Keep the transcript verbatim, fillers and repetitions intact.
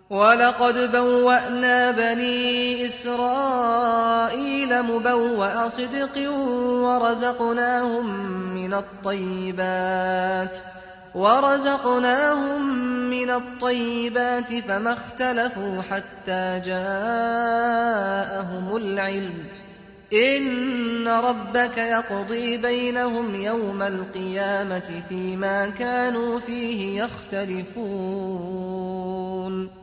وَلَقَدْ بَوَّأْنَا بَنِي إِسْرَائِيلَ مُبَوَّأَ صِدْقٍ وَرَزَقْنَاهُم مِّنَ الطَّيِّبَاتِ وَرَزَقْنَاهُم مِّنَ الطَّيِّبَاتِ فَمَا اخْتَلَفُوا حَتَّىٰ جَاءَهُمُ الْعِلْمُ ۚ إِنَّ رَبَّكَ يَقْضِي بَيْنَهُمْ يَوْمَ الْقِيَامَةِ فِيمَا كَانُوا فِيهِ يَخْتَلِفُونَ